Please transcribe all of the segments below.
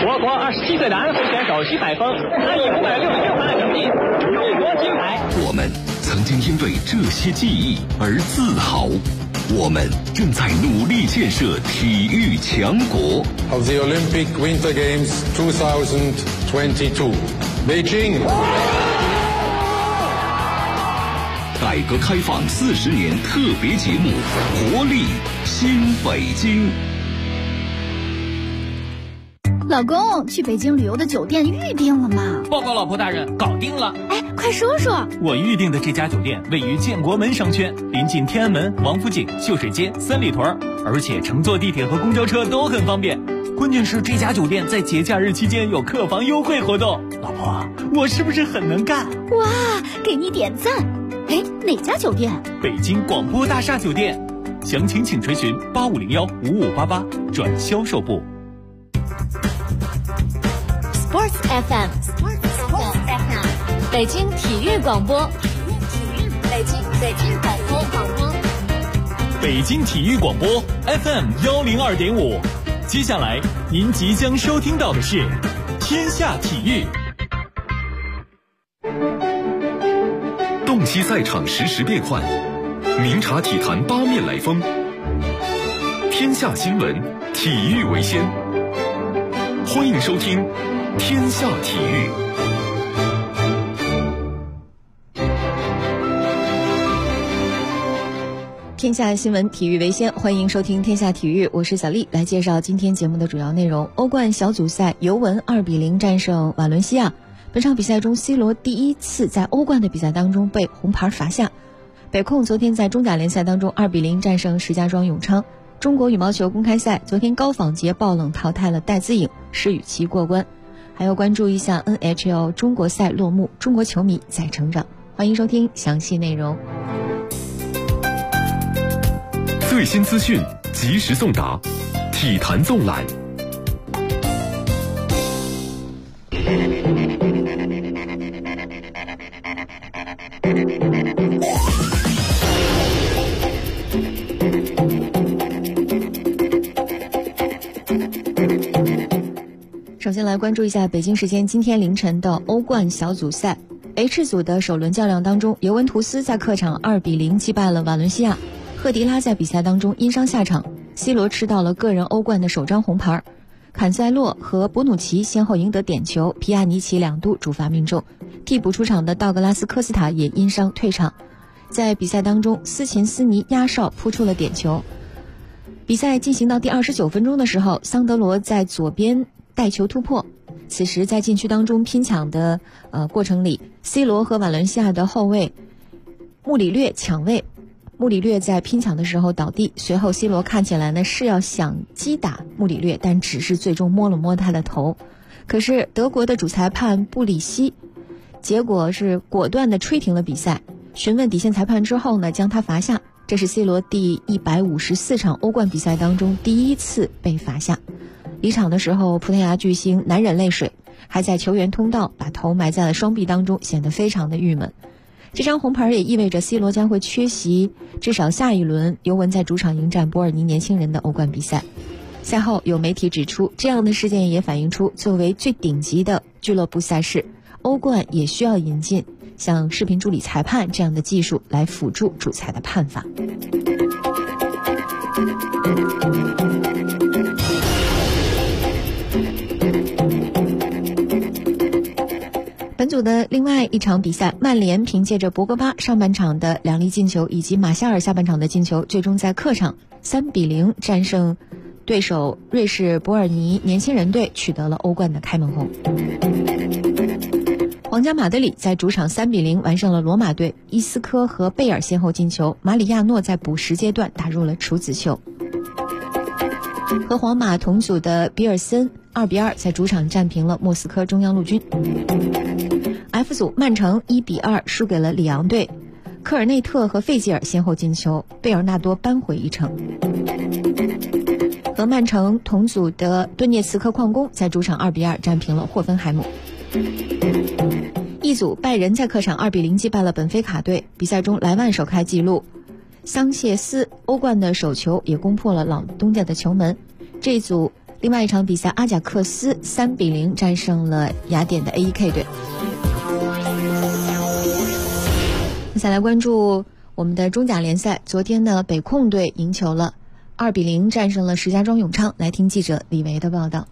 我国27岁的安徽选手徐海峰，他以566分成绩勇夺金牌。 我们曾经因为这些记忆而自豪，我们正在努力建设体育强国。 Of the Olympic Winter Games 2022, Beijing。 改革开放40年特别节目，活力新北京。 老公，去北京旅游的酒店预定了吗？ 报告老婆大人，搞定了。 哎，快说说。 我预定的这家酒店位于建国门商圈，临近天安门、王府井、秀水街、三里屯，而且乘坐地铁和公交车都很方便。关键是这家酒店在节假日期间有客房优惠活动。老婆，我是不是很能干？ 哇，给你点赞。哎，哪家酒店？ 北京广播大厦酒店，详情请垂询8501-5588转销售部。 Sports FM， 北京体育广播，北京广播， 北京体育广播 FM102.5。接下来您即将收听到的是天下体育。 洞悉赛场实时变幻，明察体坛八面来风。天下新闻，体育为先。欢迎收听天下体育。 天下新闻，体育为先，欢迎收听天下体育，我是小丽，来介绍今天节目的主要内容。欧冠小组赛，尤文2-0战胜瓦伦西亚。本场比赛中 C 罗第一次在欧冠的比赛当中被红牌罚下。北控昨天在中甲联赛当中2-0战胜石家庄永昌。中国羽毛球公开赛，昨天高仿节爆冷淘汰了戴资颖，施雨琦过关。还要关注一下 NHL 中国赛落幕，中国球迷在成长。欢迎收听详细内容。 最新资讯及时送达，体坛纵览。 首先来关注一下北京时间今天凌晨的欧冠小组赛 H 组的首轮较量当中，尤文图斯在客场2-0击败了瓦伦西亚。赫迪拉在比赛当中因伤下场， C 罗吃到了个人欧冠的首张红牌，坎塞洛和博努奇先后赢得点球，皮亚尼奇2度主罚命中，替补出场的道格拉斯科斯塔也因伤退场。在比赛当中，斯琴斯尼压哨扑出了点球。比赛进行到第29分钟的时候，桑德罗在左边带球突破，此时在禁区当中拼抢的过程里， C 罗和瓦伦西亚的后卫穆里略抢位，穆里略在拼抢的时候倒地，随后 C 罗看起来呢是要想击打穆里略，但只是最终摸了摸他的头。可是德国的主裁判布里希结果是果断地吹停了比赛，询问底线裁判之后呢将他罚下。这是 C 罗第154场欧冠比赛当中第一次被罚下。离场的时候，葡萄牙巨星难忍泪水，还在球员通道把头埋在了双臂当中，显得非常的郁闷。这张红牌也意味着 C 罗将会缺席至少下一轮尤文在主场迎战波尔尼年轻人的欧冠比赛。赛后有媒体指出，这样的事件也反映出作为最顶级的俱乐部赛事，欧冠也需要引进像视频助理裁判这样的技术来辅助主裁的判罚。本组的另外一场比赛，曼联凭借着博格巴上半场的2粒进球以及马夏尔下半场的进球，最终在客场3-0战胜对手瑞士伯尔尼年轻人队，取得了欧冠的开门红。皇家马德里在主场3-0完胜了罗马队，伊斯科和贝尔先后进球，马里亚诺在补时阶段打入了处子球。和皇马同组的比尔森2-2在主场战平了莫斯科中央陆军。F 组曼城1-2输给了里昂队，科尔内特和费吉尔先后进球，贝尔纳多扳回一城。和曼城同组的顿涅茨克矿工在主场2-2战平了霍芬海姆。一组拜仁在客场2-0击败了本菲卡队，比赛中莱万首开纪录，桑切斯欧冠的首球也攻破了老东家的球门。这一组另外一场比赛，阿贾克斯3-0战胜了雅典的 AEK 队。再来关注我们的中甲联赛，昨天呢，北控队赢球了，2-0战胜了石家庄永昌。来听记者李维的报道。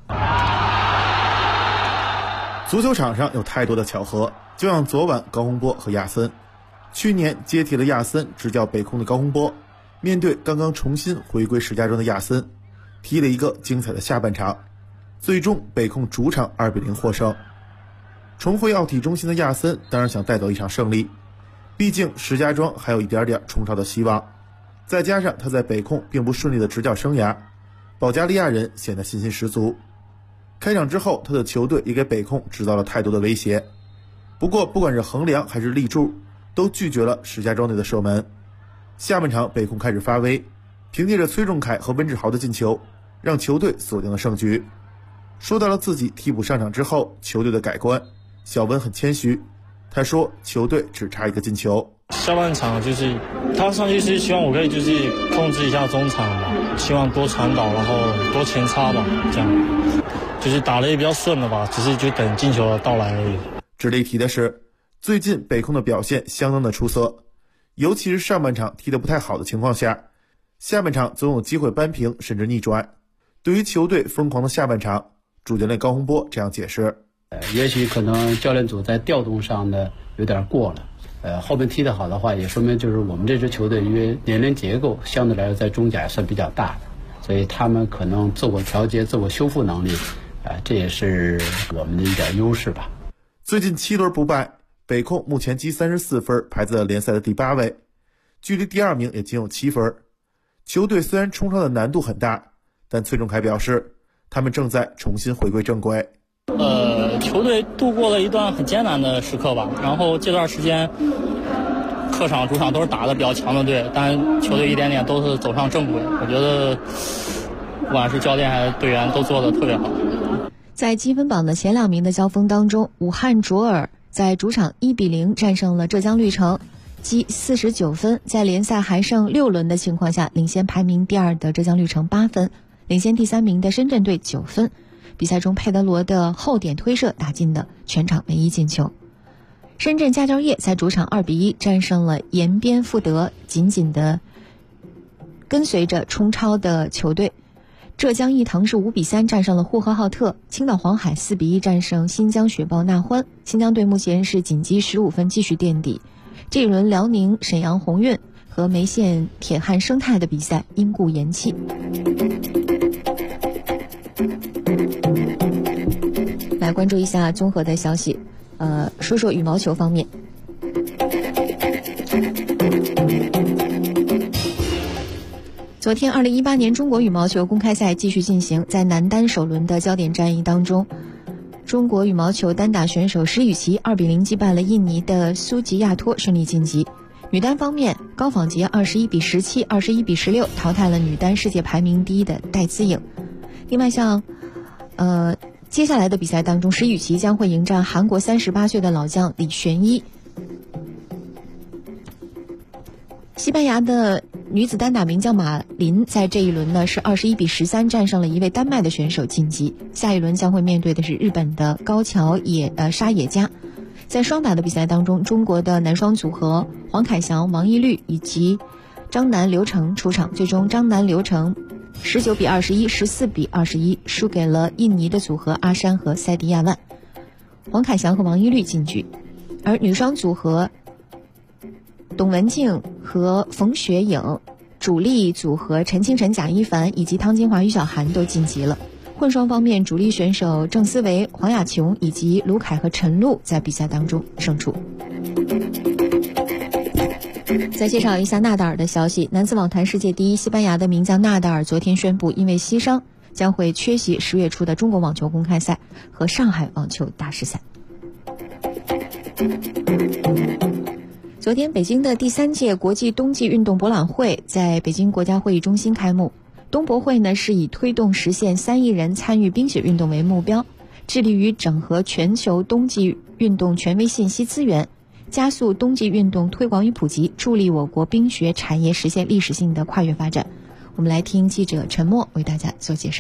足球场上有太多的巧合，就像昨晚高洪波和亚森。去年接替了亚森执教北控的高洪波，面对刚刚重新回归石家庄的亚森，踢了一个精彩的下半场，最终北控主场2-0获胜。重回奥体中心的亚森当然想带走一场胜利，毕竟石家庄还有一点点冲超的希望，再加上他在北控并不顺利的执教生涯，保加利亚人显得信心十足。开场之后，他的球队也给北控制造了太多的威胁，不过不管是横梁还是立柱都拒绝了石家庄队的射门。下半场北控开始发威，凭借着崔仲恺和温志豪的进球，让球队锁定了胜局。说到了自己替补上场之后球队的改观，小温很谦虚，他说球队只差一个进球。 下半场就是他上去是希望我可以就是控制一下中场吧，希望多传导，然后多前插吧，这样就是打得也比较顺了吧，只是就等进球的到来而已。 值得一提的是，最近北控的表现相当的出色，尤其是上半场踢得不太好的情况下，下半场总有机会扳平甚至逆转。对于球队疯狂的下半场，主教练高洪波这样解释： 也许可能教练组在调动上呢有点过了，后面踢得好的话，也说明就是我们这支球队因为年龄结构相对来说在中甲也算比较大的，所以他们可能自我调节、自我修复能力，这也是我们的一点优势吧。 最近7轮不败，北控目前积34分，排在了联赛的第8位，距离第2名也仅有7分。球队虽然冲超的难度很大，但崔仲恺表示，他们正在重新回归正轨。 球队度过了一段很艰难的时刻吧，然后这段时间客场主场都是打得比较强的队，但球队一点点都是走上正轨，我觉得不管是教练还是队员都做得特别好。 在积分榜的前2名的交锋当中，武汉卓尔在主场1-0战胜了浙江绿城，积49分，在联赛还剩6轮的情况下，领先排名第2的浙江绿城8分，领先第3名的深圳队9分。比赛中佩德罗的后点推射打进的全场唯一进球。深圳佳兆业在主场2-1战胜了延边富德，紧紧的跟随着冲超的球队。浙江毅腾是5-3战胜了呼和浩特，青岛黄海4-1战胜新疆雪豹纳欢。新疆队目前是仅积15分，继续垫底。这一轮辽宁沈阳宏运和梅县铁汉生态的比赛因故延期。来关注一下综合的消息，说说羽毛球方面。昨天2018年中国羽毛球公开赛继续进行，在男单首轮的焦点战役当中，中国羽毛球单打选手施雨琦2-0击败了印尼的苏吉亚托，顺利晋级。女单方面，高仿洁21-17、21-16淘汰了女单世界排名第1的戴资颖。另外像接下来的比赛当中，施雨琦将会迎战韩国38岁的老将李璇一。西班牙的女子单打名将马林在这一轮呢是21-13战胜了一位丹麦的选手晋级，下一轮将会面对的是日本的高桥沙野加。在双打的比赛当中，中国的男双组合黄凯翔、王懿律以及张楠、刘成出场，最终张楠、刘成19-21、14-21输给了印尼的组合阿山和塞迪亚万，黄凯翔和王懿律晋级。而女双组合董文静和冯雪颖，主力组合陈清晨、贾一凡以及汤金华、于小涵都晋级了。混双方面，主力选手郑思维、黄雅琼以及卢凯和陈露在比赛当中胜出。再介绍一下纳达尔的消息，男子网坛世界第一西班牙的名将纳达尔昨天宣布，因为膝伤将会缺席10月初的中国网球公开赛和上海网球大师赛。昨天北京的第3届国际冬季运动博览会在北京国家会议中心开幕。冬博会呢是以推动实现3亿人参与冰雪运动为目标，致力于整合全球冬季运动权威信息资源，加速冬季运动推广与普及，助力我国冰雪产业实现历史性的跨越发展。我们来听记者陈默为大家做介绍。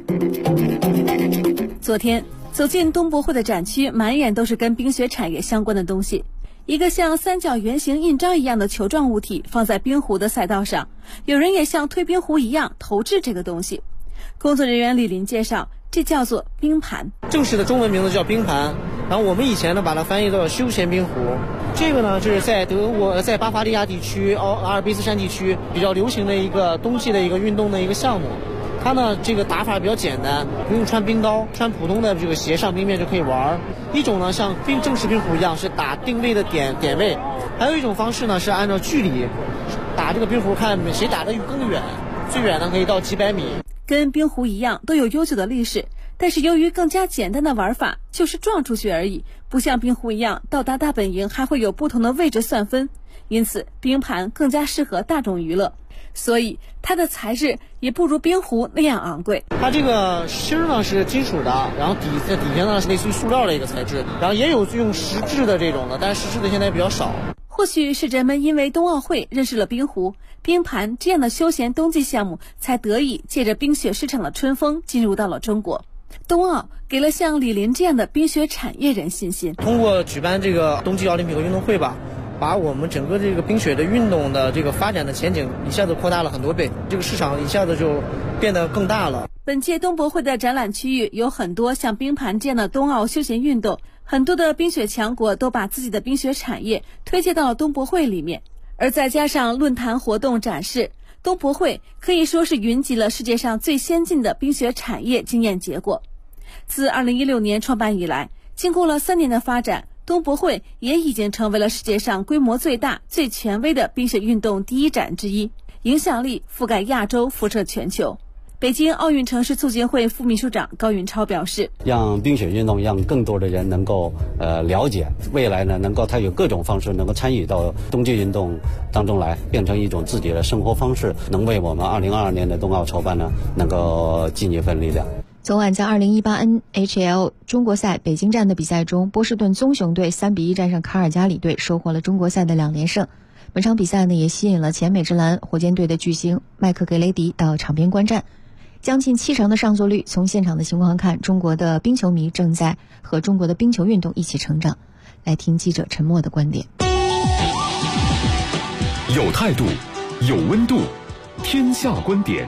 昨天走进东博会的展区，满眼都是跟冰雪产业相关的东西。一个像三角圆形印章一样的球状物体放在冰壶的赛道上，有人也像推冰壶一样投掷这个东西。工作人员李林介绍，这叫做冰盘， 正式的中文名字叫冰盘，然后我们以前呢把它翻译到休闲冰壶。这个呢是在德国，在巴伐利亚地区、阿尔卑斯山地区比较流行的一个冬季的一个运动的一个项目。它呢这个打法比较简单，不用穿冰刀，穿普通的这个鞋上冰面就可以玩。一种呢像正式冰壶一样是打定位的点位，还有一种方式呢是按照距离打这个冰壶，看谁打得更远，最远呢可以到几百米。 跟冰壶一样都有悠久的历史，但是由于更加简单的玩法，就是撞出去而已，不像冰壶一样到达大本营还会有不同的位置算分，因此冰盘更加适合大众娱乐，所以它的材质也不如冰壶那样昂贵。 它这个芯呢是金属的，然后底下呢是类似于塑料的一个材质，然后也有用石质的这种的，但是石质的现在比较少。 或许是人们因为冬奥会认识了冰壶、冰盘这样的休闲冬季项目，才得以借着冰雪市场的春风进入到了中国。冬奥给了像李林这样的冰雪产业人信心。 通过举办这个冬季奥林匹克运动会吧，把我们整个这个冰雪的运动的这个发展的前景一下子扩大了很多倍，这个市场一下子就变得更大了。 本届冬博会的展览区域有很多像冰盘这样的冬奥休闲运动，很多的冰雪强国都把自己的冰雪产业推介到了冬博会里面，而再加上论坛活动展示，冬博会可以说是云集了世界上最先进的冰雪产业经验结果。自2016年创办以来，经过了3年的发展，冬博会也已经成为了世界上规模最大、最权威的冰雪运动第一展之一，影响力覆盖亚洲，辐射全球。北京奥运城市促进会副秘书长高云超表示， 让冰雪运动让更多的人能够了解，未来呢能够它有各种方式能够参与到冬季运动当中来，变成一种自己的生活方式，能为我们2022年的冬奥筹办呢能够尽一份力量。 昨晚在2018 NHL 中国赛北京站的比赛中，波士顿棕熊队3-1战胜卡尔加里队，收获了中国赛的2连胜。本场比赛呢也吸引了前美职篮火箭队的巨星麦克格雷迪到场边观战。将近70%的上座率，从现场的情况看，中国的冰球迷正在和中国的冰球运动一起成长。来听记者陈默的观点。 有态度，有温度，天下观点。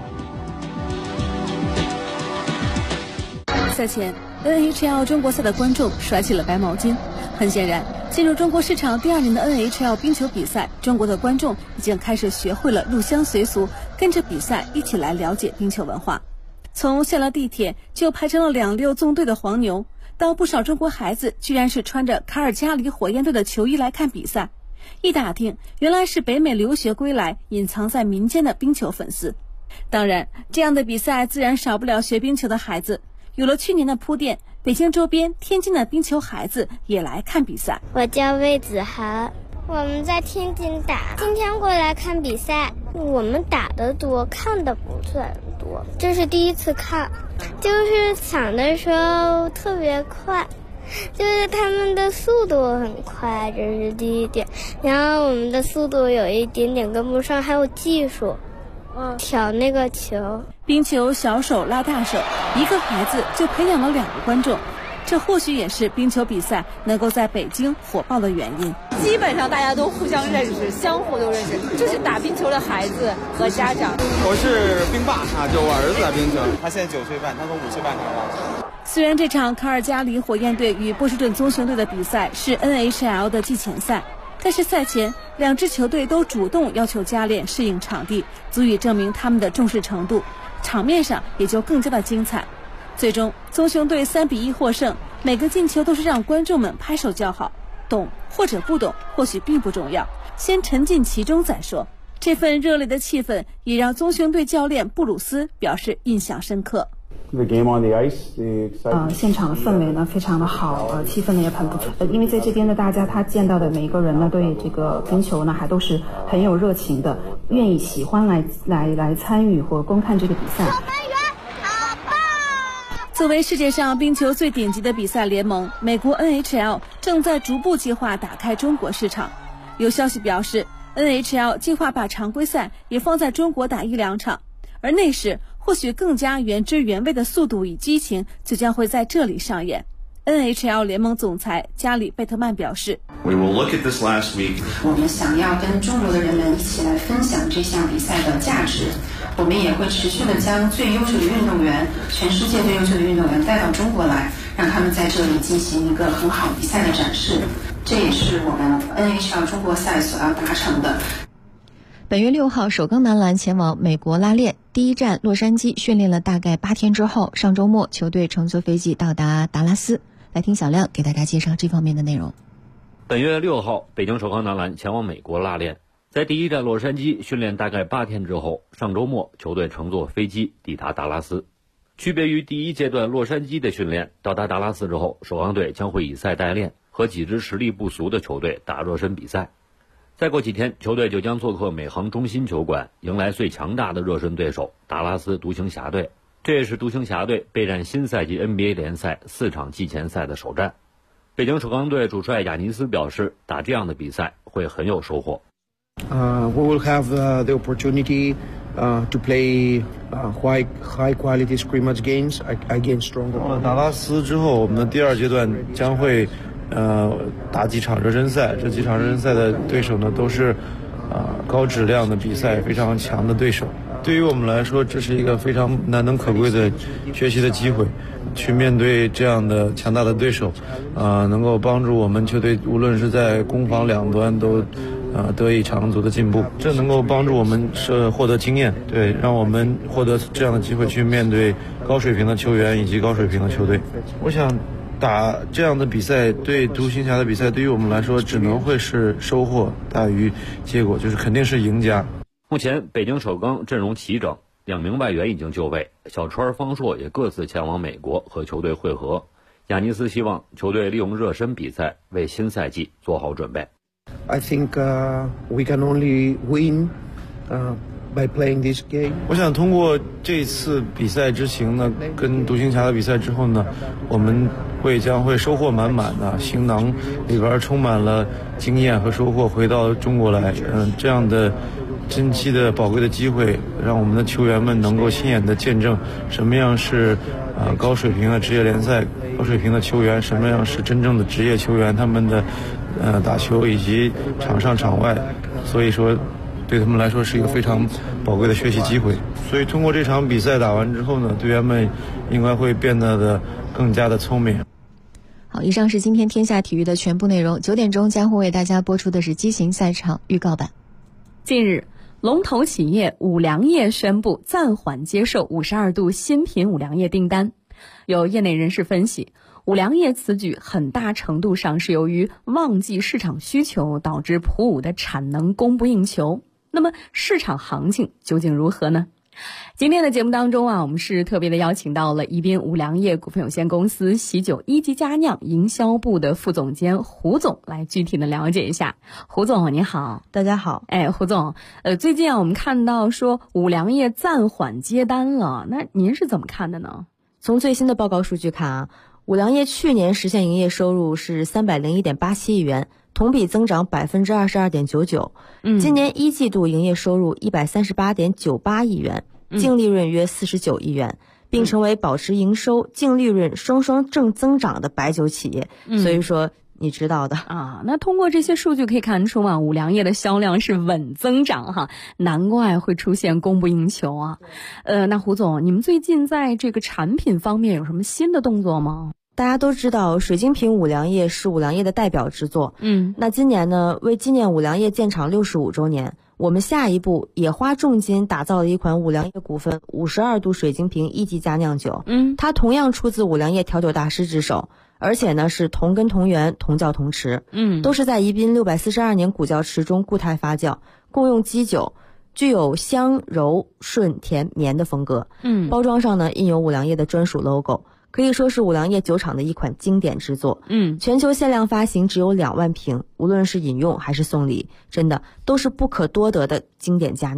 赛前 NHL 中国赛的观众甩起了白毛巾。很显然，进入中国市场第2年的 NHL 冰球比赛，中国的观众已经开始学会了入乡随俗，跟着比赛一起来了解冰球文化。从下了地铁就排成了2溜纵队的黄牛，到不少中国孩子居然是穿着卡尔加里火焰队的球衣来看比赛。一打听，原来是北美留学归来，隐藏在民间的冰球粉丝。当然，这样的比赛自然少不了学冰球的孩子。有了去年的铺垫，北京周边、天津的冰球孩子也来看比赛。 我叫魏子涵，我们在天津打，今天过来看比赛。我们打得多，看的不算多，这是第一次看，就是抢的时候特别快，就是他们的速度很快，这是第一点。然后我们的速度有一点点跟不上，还有技术。挑那个球， 冰球小手拉大手，一个孩子就培养了2个观众，这或许也是冰球比赛能够在北京火爆的原因。 基本上大家都互相认识，相互都认识，就是打冰球的孩子和家长。 我是冰爸啊，就我儿子打冰球，他现在9岁半，他从5岁半开始打。 虽然这场卡尔加里火焰队与波士顿棕熊队的比赛是 NHL 的季前赛，但是赛前2支球队都主动要求加练适应场地，足以证明他们的重视程度，场面上也就更加的精彩。最终棕熊队3-1获胜，每个进球都是让观众们拍手叫好。懂或者不懂或许并不重要，先沉浸其中再说。这份热烈的气氛也让棕熊队教练布鲁斯表示印象深刻。 现场的氛围呢非常的好，气氛呢也很不错。因为在这边的大家他见到的每一个人呢，对这个冰球呢还都是很有热情的，愿意喜欢来参与或观看这个比赛。 作为世界上冰球最顶级的比赛联盟，美国 NHL 正在逐步计划打开中国市场。有消息表示，NHL 计划把常规赛也放在中国打1-2场，而那时或许更加原汁原味的速度与激情就将会在这里上演。NHL 联盟总裁加里贝特曼表示 We will look at this last week. 我们想要跟中国的人们一起来分享这项比赛的价值，我们也会持续的将最优秀的运动员，全世界最优秀的运动员带到中国来，让他们在这里进行一个很好比赛的展示，这也是我们 NHL 中国赛所要达成的。 本月6号，首钢男篮前往美国拉练，第一站洛杉矶训练了大概8天之后，上周末球队乘坐飞机到达达拉斯。来听小亮给大家介绍这方面的内容。 本月6号，北京首钢男篮前往美国拉练，在第一站洛杉矶训练大概8天之后，上周末球队乘坐飞机抵达达拉斯。区别于第一阶段洛杉矶的训练，到达达拉斯之后，首钢队将会以赛代练，和几支实力不俗的球队打热身比赛。再过几天，球队就将做客美航中心球馆，迎来最强大的热身对手达拉斯独行侠队。这也是独行侠队备战新赛季 NBA 联赛4场季前赛的首战。北京首钢队主帅亚尼斯表示，打这样的比赛会很有收获。 We will have the opportunity to play high quality scrimmage games against stronger. 到了达拉斯之后，我们的第二阶段将会打几场热身赛。这几场热身赛的对手呢，都是高质量的比赛，非常强的对手。对于我们来说，这是一个非常难能可贵的学习的机会，去面对这样的强大的对手，能够帮助我们球队无论是在攻防两端都得以长足的进步。这能够帮助我们获得经验，对，让我们获得这样的机会去面对高水平的球员以及高水平的球队。我想打这样的比赛，对独行侠的比赛，对于我们来说只能会是收获大于结果，就是肯定是赢家。 目前北京首钢阵容齐整，2名外援已经就位，小川、方硕也各自前往美国和球队会合。亚尼斯希望球队利用热身比赛为新赛季做好准备。 I think we can only win by playing this game. 我想通过这次比赛之行呢，跟独行侠的比赛之后呢，我们将会收获满满的，行囊里边充满了经验和收获，回到中国来，这样的珍惜的宝贵的机会，让我们的球员们能够亲眼的见证什么样是高水平的职业联赛，高水平的球员，什么样是真正的职业球员，他们的打球以及场上场外，所以说对他们来说是一个非常宝贵的学习机会。所以通过这场比赛打完之后呢，队员们应该会变得更加的聪明。 好，以上是今天天下体育的全部内容。9点钟将会为大家播出的是机型赛场预告版。 近日，龙头企业五粮液宣布暂缓接受52度新品五粮液订单。有业内人士分析，五粮液此举很大程度上是由于旺季市场需求导致普五的产能供不应求。那么市场行情究竟如何呢？今天的节目当中我们是特别的邀请到了宜宾五粮液股份有限公司喜酒一级佳酿营销部的副总监胡总来具体的了解一下。胡总您好。 大家好。 胡总，最近我们看到说五粮液暂缓接单了，那您是怎么看的呢？ 从最新的报告数据看五粮液去年实现营业收入是301.87亿元，同比增长 22.99%。今年一季度营业收入138.98亿元，净利润约49亿元，并成为保持营收、净利润双双正增长的白酒企业。所以说你知道的那通过这些数据可以看出五粮液的销量是稳增长难怪会出现供不应求那胡总，你们最近在这个产品方面有什么新的动作吗？ 大家都知道水晶瓶五粮液是五粮液的代表之作。那今年呢，为纪念五粮液建厂65周年，我们下一步也花重金打造了一款五粮液股份52度水晶瓶一级佳酿酒。它同样出自五粮液调酒大师之手，而且呢是同根同源同窖同池，都是在宜宾642年古窖池中固态发酵，共用基酒，具有香柔顺甜绵的风格。包装上呢印有五粮液的专属 logo， 可以说是五粮液酒厂的一款经典之作。全球限量发行只有2万瓶，无论是饮用还是送礼，真的都是不可多得的经典佳酿。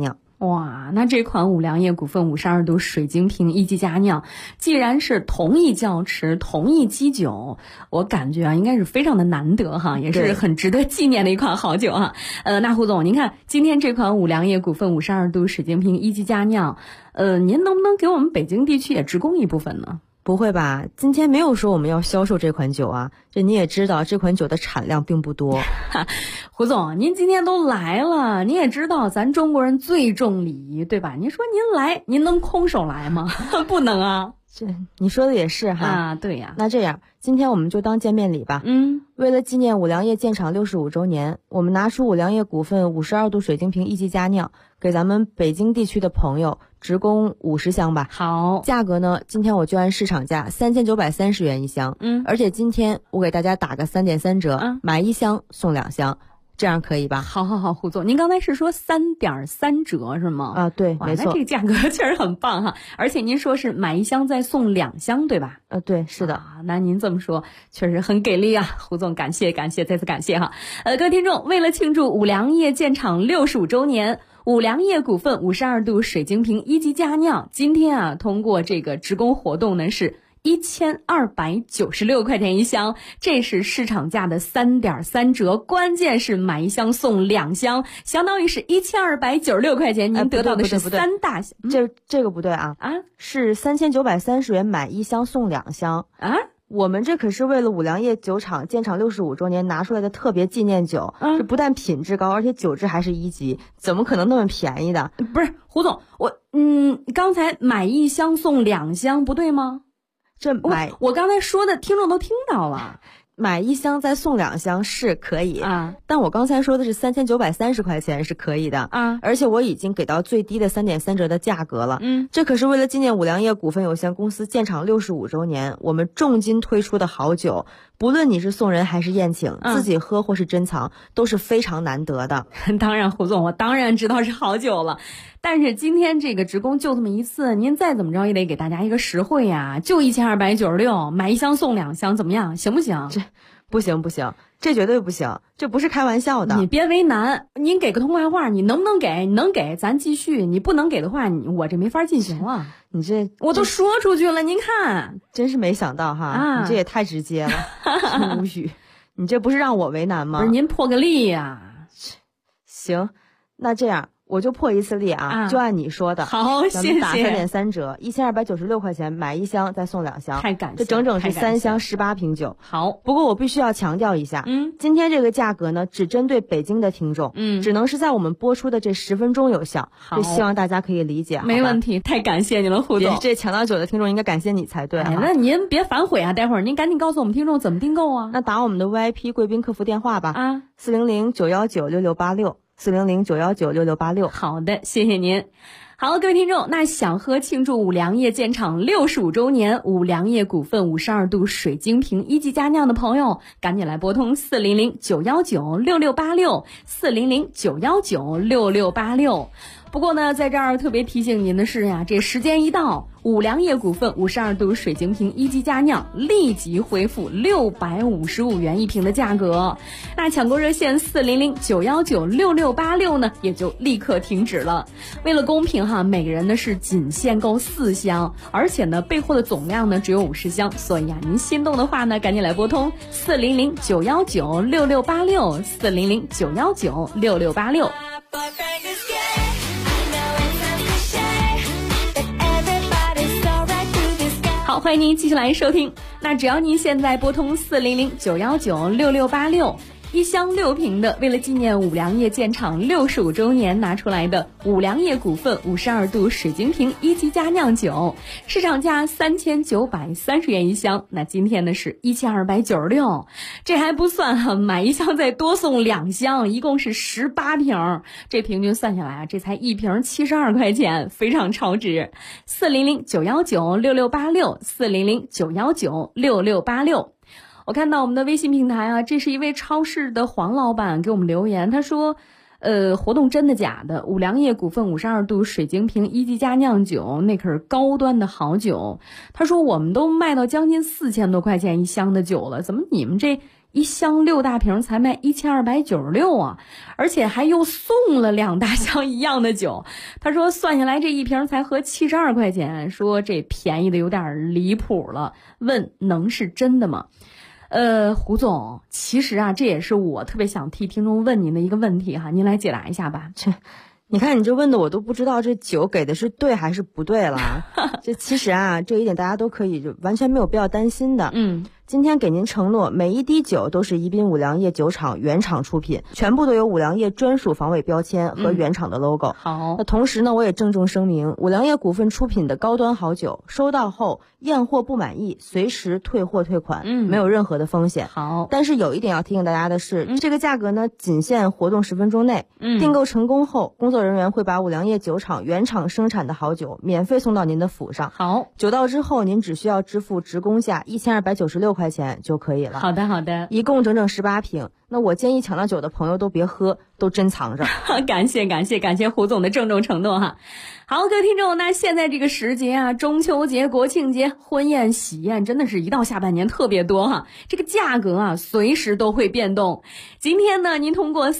哇，那这款五粮液股份52度水晶瓶一级佳酿，既然是同一窖池、同一基酒，我感觉啊，应该是非常的难得哈，也是很值得纪念的一款好酒哈。那胡总，您看今天这款五粮液股份52度水晶瓶一级佳酿，您能不能给我们北京地区也直供一部分呢？ 不会吧，今天没有说我们要销售这款酒啊，这你也知道这款酒的产量并不多。 胡总，您今天都来了，您也知道咱中国人最重礼仪，对吧？您说您来，您能空手来吗？不能啊。 这你说的也是哈。 啊，对呀。 那这样，今天我们就当见面礼吧。为了纪念五粮液建厂65周年，我们拿出五粮液股份52度水晶瓶一级佳酿，给咱们北京地区的朋友直供50箱吧。 好， 价格呢，今天我就按市场价3930元一箱。而且今天我给大家打个3.3折，买1箱送2箱。这样可以吧？ 好，胡总，您刚才是说3.3折是吗？ 啊，对，没错。 那这个价格确实很棒哈，而且您说是买1箱再送2箱，对吧？ 对，是的。 那您这么说确实很给力啊，胡总，感谢，再次感谢哈。各位听众，为了庆祝五粮液建厂65周年，五粮液股份52度水晶瓶一级佳酿，今天啊，通过这个直供活动呢是1296块钱一箱，这是市场价的3.3折，关键是买1箱送2箱，相当于是1296块钱，您得到的是3大箱。 这个不对啊！是3930元买1箱送2箱啊！我们这可是为了五粮液酒厂建厂65周年拿出来的特别纪念酒，这不但品质高，而且酒质还是1级，怎么可能那么便宜的？ 不是胡总，刚才买1箱送2箱不对吗？我刚才说的听众都听到了， 买1箱再送2箱是可以啊，但我刚才说的是3930块钱是可以的啊，而且我已经给到最低的3.3折的价格了。这可是为了纪念五粮液股份有限公司建厂65周年，我们重金推出的好酒，不论你是送人还是宴请，自己喝或是珍藏，都是非常难得的。 当然，胡总，我当然知道是好酒了，但是今天这个直供就这么一次，您再怎么着也得给大家一个实惠呀，就1296，买1箱送2箱，怎么样？行不行？ 这不行，这绝对不行，这不是开玩笑的。 你别为难，您给个痛快话，你能不能给？你能给咱继续，你不能给的话，我这没法进行了。 你这我都说出去了，您看， 真是没想到哈，你这也太直接了，真无语。你这不是让我为难吗？ 不是，您破个例呀。 行，那这样我就破一次例啊，就按你说的。 好，谢谢。 咱们打3.3折，1296块钱买1箱再送2箱， 太感谢， 这整整是3箱18瓶酒。 好， 不过我必须要强调一下，今天这个价格呢，只针对北京的听众，只能是在我们播出的这10分钟有效。 好， 希望大家可以理解。 没问题，太感谢你了，胡总。 这抢到酒的听众应该感谢你才对。 那您别反悔啊，待会儿您赶紧告诉我们听众怎么订购啊。 那打我们的 VIP 贵宾客服电话吧400-919-6686，400-919-6686。 好的，谢谢您。好，各位听众，那想喝庆祝五粮液建厂65周年五粮液股份52度水晶瓶一级佳酿的朋友，赶紧来拨通400-919-6686，400-919-6686。不过呢，在这儿特别提醒您的是呀，这时间一到，五粮液股份52度水晶瓶一级佳酿立即恢复655元一瓶的价格，那抢购热线400-919-6686呢也就立刻停止了。为了公平哈，每个人呢是仅限购4箱，而且呢备货的总量呢只有50箱，所以啊，您心动的话呢，赶紧来拨通400-919-6686，400-919-6686。好，欢迎您继续来收听。那只要您现在拨通400-919-6686，一箱6瓶的，为了纪念五粮液建厂65周年拿出来的五粮液股份52度水晶瓶一级佳酿酒，市场价3930元一箱，那今天呢是1296，这还不算哈，买1箱再多送2箱，一共是18瓶，这平均算下来啊，这才1瓶72块钱，非常超值。400-919-6686，400-919-6686。我看到我们的微信平台啊，这是一位超市的黄老板给我们留言，他说活动真的假的？五粮液股份52度水晶瓶一级佳酿酒，那可是高端的好酒。他说我们都卖到将近4000多块钱一箱的酒了，怎么你们这一箱6大瓶才卖1296啊，而且还又送了2大箱一样的酒。他说算下来这一瓶才合72块钱，说这便宜的有点离谱了，问能是真的吗？胡总，其实啊，这也是我特别想替听众问您的一个问题哈，您来解答一下吧。 你看你这问的我都不知道这酒给的是对还是不对了。这其实啊，这一点大家都可以就完全没有必要担心的。今天给您承诺，每一滴酒都是宜宾五粮液酒厂原厂出品，全部都有五粮液专属防伪标签和原厂的 logo。 好， 那同时呢，我也郑重声明，五粮液股份出品的高端好酒，收到后验货不满意，随时退货退款，没有任何的风险。 好， 但是有一点要提醒大家的是，这个价格呢，仅限活动10分钟内。订购成功后，工作人员会把五粮液酒厂原厂生产的好酒免费送到您的府上。 好， 酒到之后，您只需要支付职工价1296块钱就可以了。 好的，好的， 一共整整18瓶。那我建议抢到酒的朋友都别喝，都珍藏着。 感谢胡总的郑重承诺哈。好，各位听众，那现在这个时节啊，中秋节、国庆节、婚宴、喜宴，真的是一到下半年特别多哈。这个价格啊，随时都会变动。今天呢，您通过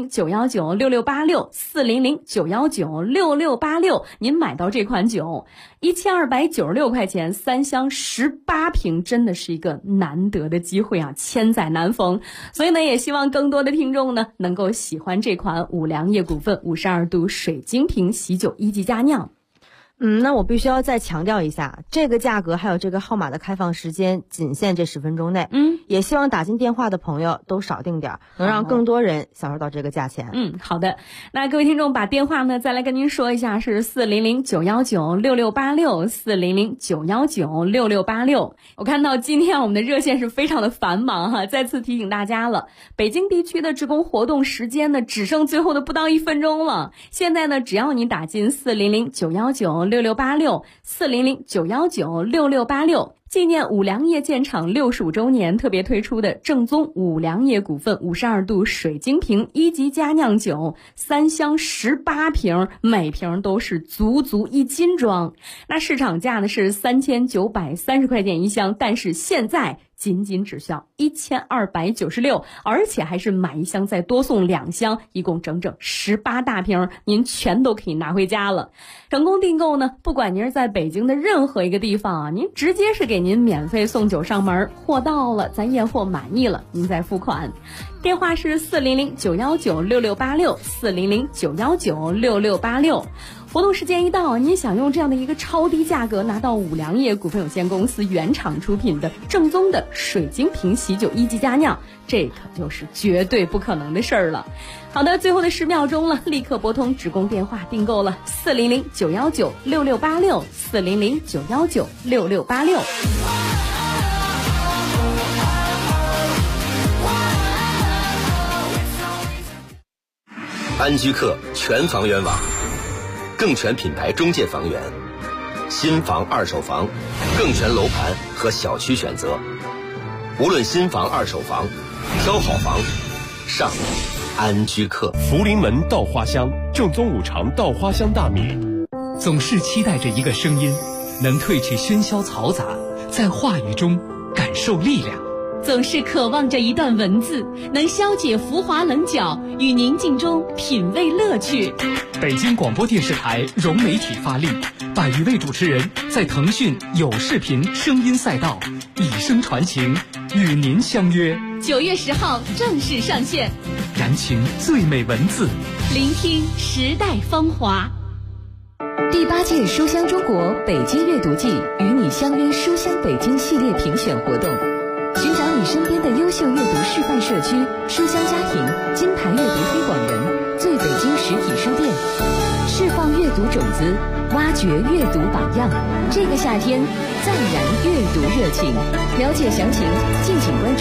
400-919-6686，400-919-6686，您买到这款酒，1296块钱，3箱18瓶，真的是一个难得的机会啊，千载难逢。所以呢，也希望更多的听众呢，能够喜欢这款五粮液股份52度水晶瓶喜酒1级佳酿。 那我必须要再强调一下，这个价格还有这个号码的开放时间仅限这10分钟内。也希望打进电话的朋友都少订点，能让更多人享受到这个价钱。 好的。那各位听众把电话呢再来跟您说一下，是400-919-6686，400-919-6686。我看到今天我们的热线是非常的繁忙哈，再次提醒大家了，北京地区的职工活动时间呢只剩最后的不到1分钟了。现在呢，只要你打进400-919-6686，400-919-6686，纪念五粮液建厂65周年特别推出的正宗五粮液股份52度水晶瓶1级佳酿酒，3箱18瓶，每瓶都是足足1斤装。那市场价呢是3930块钱一箱，但是现在仅只需要1296，而且还是买一箱再多送2箱，一共整整18大瓶，您全都可以拿回家了。成功订购呢，不管您是在北京的任何一个地方啊，您直接是给您免费送酒上门，货到了咱验货满意了，您再付款。电话是400-919-6686，400-919-6686。活动时间一到，您想用这样的一个超低价格拿到五粮液股份有限公司原厂出品的正宗的水晶瓶喜酒1级佳酿，这可就是绝对不可能的事儿了。好的，最后的10秒钟了，立刻拨通职工电话订购了，400-919-6686， 400-919-6686。 安居客全房源网，更全品牌中介房源，新房二手房，更全楼盘和小区选择。无论新房二手房，挑好房上安居客。 福临门稻花香，正宗五常稻花香大米。 总是期待着一个声音，能褪去喧嚣嘈杂，在话语中感受力量。 总是渴望着一段文字，能消解浮华棱角，与宁静中品味乐趣。 北京广播电视台融媒体发力，100余位主持人在腾讯有视频声音赛道以声传情，与您相约。 9月10号正式上线， 燃情最美文字， 聆听时代芳华。 第8届书香中国北京阅读季与你相约书香北京系列评选活动，寻找你身边的优秀阅读示范社区、书香家庭、金牌阅读推广人、最北京实体书店，释放阅读种子，挖掘阅读榜样。这个夏天，再燃阅读热情。了解详情，敬请关